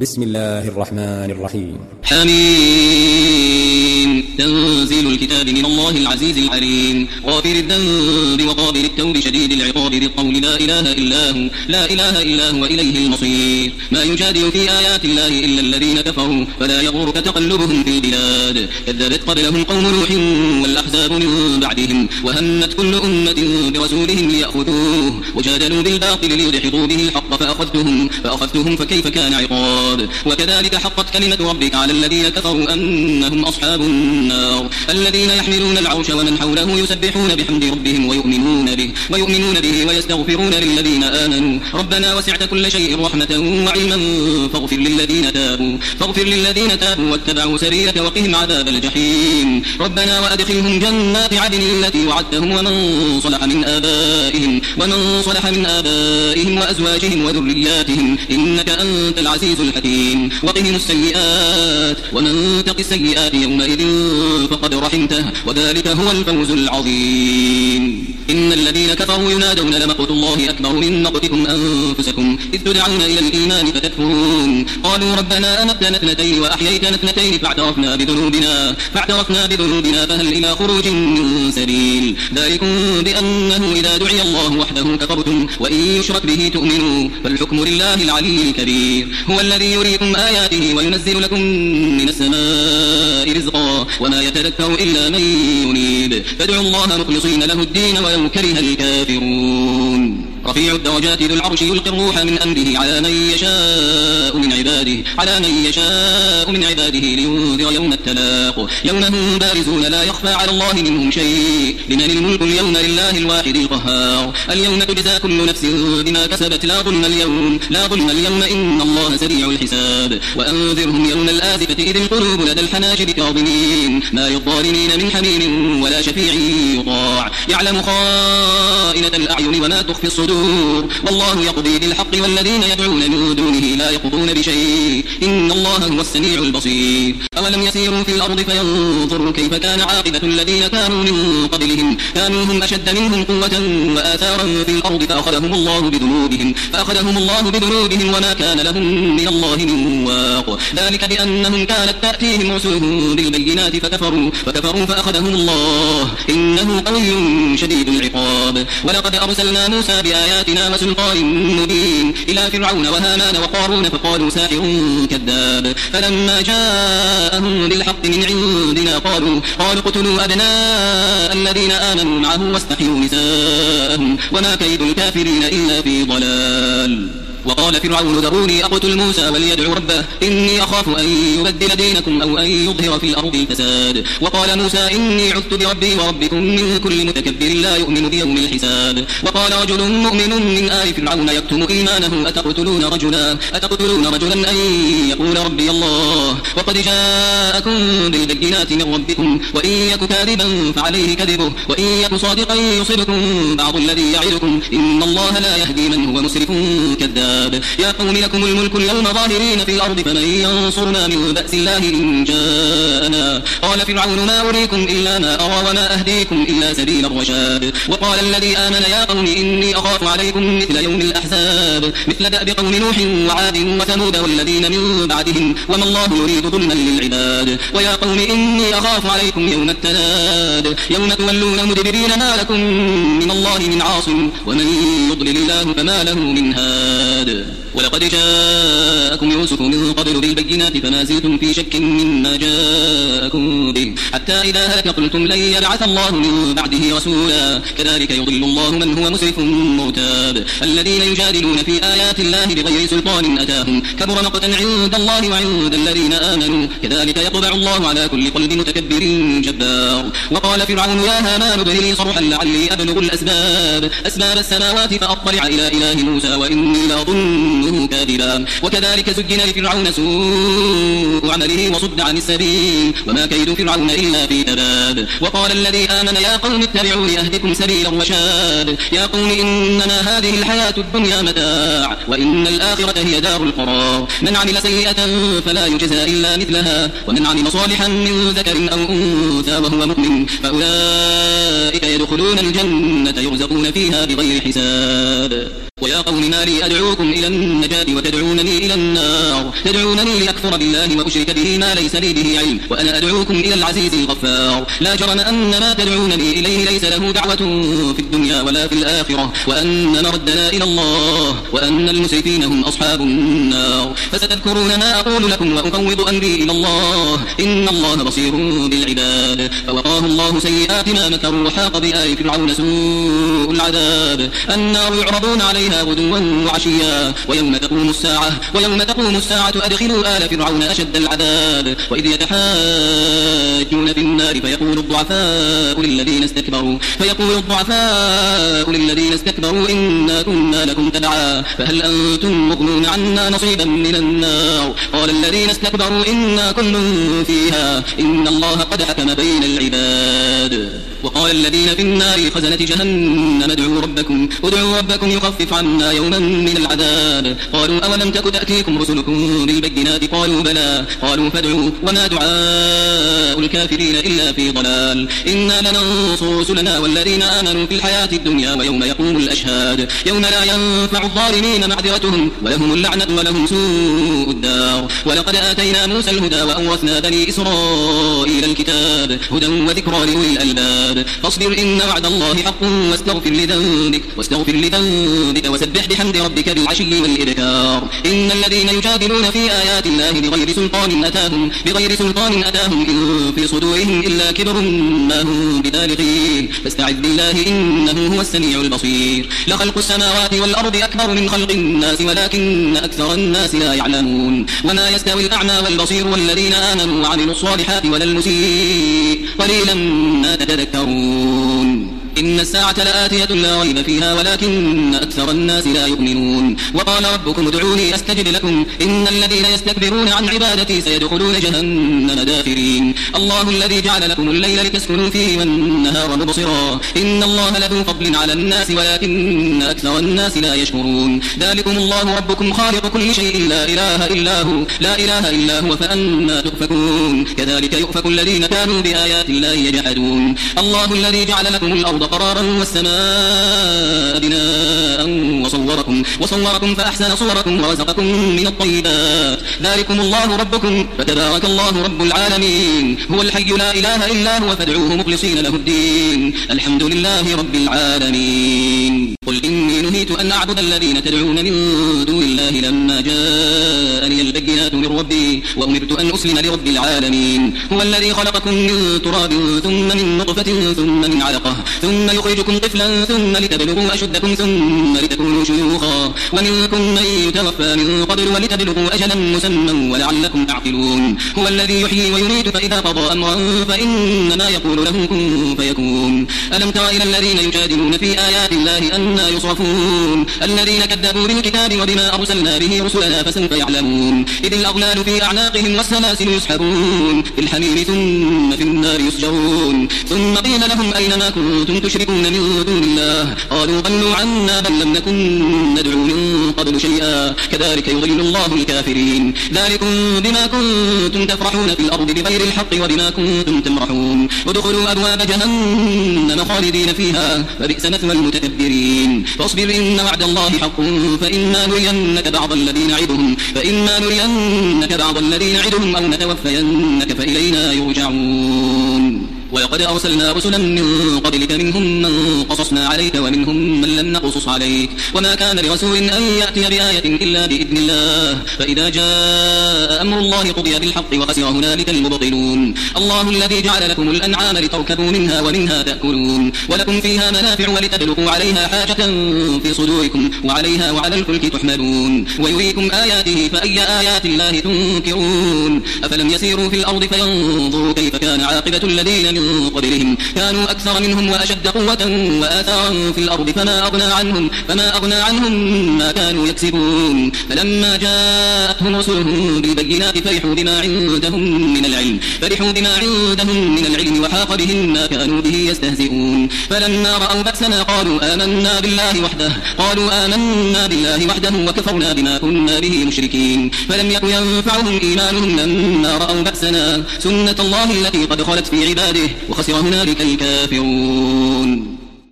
بسم الله الرحمن الرحيم. حميم. تنزيل الكتاب من الله العزيز العليم، غافر الذنب وقابل التوب شديد العقاب ذي القول لا إله إلا هو إليه المصير. ما يجادل في آيات الله إلا الذين كفروا فلا يغرك تقلبهم في البلاد. كذبت قبلهم قوم نوح والأحزاب من بعدهم، وهمت كل أمة برسولهم ليأخذوه، وجادلوا بالباطل ليدحضوا به الحق فأخذتهم فكيف كان عقاب. وكذلك حقت كلمة ربك على الذين كفروا أنهم أصحاب النار، الذين يحملون العرش ومن حوله يسبحون بحمد ربهم ويؤمنون به ويستغفرون للذين آمنوا ربنا وسعت كل شيء رحمة وعلما فاغفر للذين تابوا واتبعوا سبيلك وقهم عذاب الجحيم. ربنا وأدخلهم جنات عدن التي وعدتهم ومن صلح من آبائهم وأزواجهم وذرياتهم إنك أنت العزيز الحكيم. وقهم السيئات ومن تق السيئات يومئذ فقد رحمته وذلك هو الفوز العظيم. إن الذين كفروا ينادون لمقت الله أكبر من مقتكم أنفسكم إذ تدعون إلى الإيمان فتكفرون. قالوا ربنا أمتنا اثنتين وأحييتنا اثنتين فاعترفنا بذنوبنا فهل إلى خروج من سبيل. ذلكم بأنه إذا دعي الله وحده كفرتم وإن يشرك به تؤمنوا فالحكم لله العلي الكبير. هو الذي يريكم آياته وينزل لكم من السماء رزقا وما يتذكر إلا من ينيب فادعوا الله مخلصين له الدين ولو كره الكافرون. رفيع الدرجات ذو العرش يلقي الروح من أمره على من يشاء من عباده لينذر يوم التلاق يوم هم بارزون لا يخفى على الله منهم شيء. لمن الملك اليوم لله الواحد القهار. اليوم تجزى كل نفس بما كسبت لا ظلم اليوم إن الله سريع الحساب. وأنذرهم يوم الآزفة إذ القلوب لدى الحناجر كاظمين ما للظالمين من حميم ولا شفيع يطاع. يعلم خائنة الأعين وما تخفي الصدور والله يقضي بالحق والذين يدعون من دونه لا يقضون بشيء إن الله هو السميع البصير. أولم يسيروا في الأرض فينظروا كيف كان عاقبة الذين كانوا من قبلهم كانوا هم أشد منهم قوة وآثارا في الأرض فأخذهم الله بذنوبهم وما كان لهم من الله من واق. ذلك بأنهم كانت تأتيهم رسلهم بالبينات فكفروا فأخذهم الله إنه قوي شديد العقاب. ولقد أرسلنا موسى بآياتنا وسلطان مبين إلى فرعون وهامان وقارون فقالوا ساحر كذاب. فلما جاءهم بالحق من عندنا قالوا اقتلوا أبناء الذين آمنوا معه واستحيوا نساءهم وما كيد الكافرين إلا في ضلال. وقال فرعون ذروني أقتل موسى وليدعو ربه إني أخاف أن يبدل دينكم أو أن يظهر في الأرض الفساد. وقال موسى إني عذت بربي وربكم من كل متكبر لا يؤمن بيوم الحساب. وقال رجل مؤمن من آل فرعون يكتم إيمانه أتقتلون رجلا أن يقول ربي الله وقد جاءكم بالبينات من ربكم وإن يك كاذبا فعليه كذبه وإن يك صادقا يصبكم بعض الذي يعدكم إن الله لا يهدي من هو مسرف كذاب. يا قوم لكم الملك اليوم ظاهرين في الأرض فمن ينصرنا من بأس الله إن جاءنا. قال فرعون ما أريكم إلا ما أرى وما أهديكم إلا سبيل الرشاد. وقال الذي آمن يا قوم إني أخاف عليكم مثل يوم الأحزاب مثل دأب قوم نوح وعاد وثمود والذين من بعدهم وما الله يريد ظلما للعباد. ويا قوم إني أخاف عليكم يوم التناد يوم تولون مدبرين ما لكم من الله من عاصم ومن يضلل الله فما له من هاد. ولقد جاءكم يوسف من قبل بالبينات فما زلتم في شك مما جاءكم به حتى إذا هلك قلتم لن يبعث الله من بعده رسولا كذلك يضل الله من هو مسرف مرتاب. الذين يجادلون في آيات الله بغير سلطان أتاهم كبر مقتا عند الله وعند الذين آمنوا كذلك يطبع الله على كل قلب متكبر جبار. وقال فرعون يا هامان ابن لي صرحا لعلي أبلغ أسباب السماوات فأطلع إلى إله موسى وإني لأظنه كاذبا. وكذلك زين لفرعون سوء عمله وصد عن السبيل وما كيد فرعون إلا في تباب. وقال الذي آمن يا قوم اتبعوني أهدكم سبيل الرشاد. يا قوم إنما هذه الحياة الدنيا متاع وإن الآخرة هي دار القرار. من عمل سيئة فلا يجزى إلا مثلها ومن عمل صالحا من ذكر أو أنثى وهو مؤمن فأولئك يدخلون الجنة يرزقون فيها بغير حساب. ويا قوم ما لي أدعوكم إلى النجاة وتدعونني إلى النار تدعونني لأكفر بالله وأشرك به ما ليس لي به علم وأنا أدعوكم إلى العزيز الغفار لا جرم أن ما تدعونني إليه ليس له دعوة في الدنيا ولا في الآخرة وأن مردنا إلى الله وأن المسرفين هم أصحاب النار فستذكرون ما أقول لكم وأفوض أمري إلى الله إن الله بصير بالعباد فوقاه الله سيئات ما مكروا وحاق بآل فرعون سوء العذاب النار يعرضون عليها غدوا وعشيا ويوم تقوم الساعة أدخلوا آل فرعون أشد العذاب وإذ يتحاجون في النار فيقول الضعفاء للذين استكبروا إنا كنا لكم تبعا فهل أنتم مغنون عنا نصيبا من النار قال الذين استكبروا إنا كل فيها إن الله قد حكم بين العباد وقال الذين في النار خزنة جهنم ادعوا ربكم يخفف عنا يوما من العذاب قالوا أولم تك تأتيكم رسلكم بالبينات قالوا بلى قالوا فادعوا وما دعاء الكافرين إلا في ضلال إنا لننصر رسلنا والذين آمنوا في الحياة الدنيا ويوم يقوم الأشهاد يوم لا ينفع الظالمين معذرتهم ولهم اللعنة ولهم سوء الدار ولقد آتينا موسى الهدى وأورثنا بني إسرائيل الكتاب هدى وذكرى لأولي الألباب فاصبر إن وعد الله حق واستغفر لذنبك وسبح بحمد ربك بالعشي والإبكار إن الذين يجادلون في آيات الله بغير سلطان أتاهم إن في صدورهم إلا كبر ما هم ببالغيه فاستعذ بالله إنه هو السميع البصير لخلق السماوات والأرض أكبر من خلق الناس ولكن أكثر الناس لا يعلمون وما يستوي الأعمى والبصير والذين آمنوا وعملوا الصالحات ولا المسيء قليلا ما تتذكرون إن الساعة لآتية لا ريب فيها ولكن أكثر الناس لا يؤمنون وقال ربكم ادعوني أستجب لكم إن الذين يستكبرون عن عبادتي سيدخلون جهنم داخرين الله الذي جعل لكم الليل لتسكنوا فيه والنهار مبصرا إن الله لذو فضل على الناس ولكن أكثر الناس لا يشكرون ذلكم الله ربكم خالق كل شيء لا إله إلا هو فأنا تؤفكون كذلك يؤفك الذين كانوا بآيات الله يجحدون الله الذي جعل لكم الأرض قرارا والسماء بناء وصوركم فأحسن صوركم ورزقكم من الطيبات ذلكم الله ربكم فتبارك الله رب العالمين هو الحي لا إله إلا هو فادعوه مخلصين له الدين الحمد لله رب العالمين قل إني نهيت أن أعبد الذين تدعون من دون الله لما جاءني البينات من ربي وأمرت أن أسلم لرب العالمين هو الذي خلقكم من تراب ثم من نطفة ثم من علقة ثم يخرجكم طفلا ثم لتبلغوا أشدكم ثم لتكونوا شيوخا ومنكم من يتوفى من قبل ولتبلغوا أجلا مسمى ولعلكم تعقلون هو الذي يحيي ويميت فإذا قضى أمرا فإنما يقول له كن فيكون ألم تر إلى الذين يجادلون في آيات الله أنى يصرفون الذين كذبوا بالكتاب وبما أرسلنا به رسلنا فسوف يعلمون إذ الأغلال في أعناقهم والسلاسل يسحبون في الحميم ثم في النار يسجرون ثم قيل لهم أين ما كنتم تشركون من دون الله قالوا ضلوا عنا بل لم نكن ندعو من قبل شيئا كذلك يضل الله الكافرين ذلكم بما كنتم تفرحون في الأرض بغير الحق وبما كنتم تمرحون ادخلوا أبواب جهنم خالدين فيها فبئس مثوى المتكبرين فاصبر إن وعد الله حق فإما نرينك بعض الذين نعدهم أو نتوفينك فإلينا يرجعون ولقد أرسلنا رسلا من قبلك منهم من قصصنا عليك ومنهم من لم نقصص عليك وما كان لرسول أن يأتي بآية إلا بإذن الله فإذا جاء أمر الله قضي بالحق وخسر هنالك المبطلون الله الذي جعل لكم الأنعام لتركبوا منها ومنها تأكلون ولكم فيها منافع ولتبلغوا عليها حاجة في صدوركم وعليها وعلى الفلك تحملون ويريكم آياته فأي آيات الله تنكرون أفلم يسيروا في الأرض فينظروا كيف كان عاقبة الذين من قبلهم كانوا أكثر منهم وأشد قوة وآثارا في الأرض فما أغنى عنهم ما كانوا يكسبون فلما جاءتهم رسلهم بالبينات فرحوا بما عندهم من العلم وحاق بهم ما كانوا به يستهزئون فلما رأوا بأسنا قالوا آمنا بالله وحده وكفرنا بما كنا به مشركين فلم يكن ينفعهم إيمانهم لما رأوا بأسنا سنة الله التي قد خلت في عباده وخسر هنالك الكافرون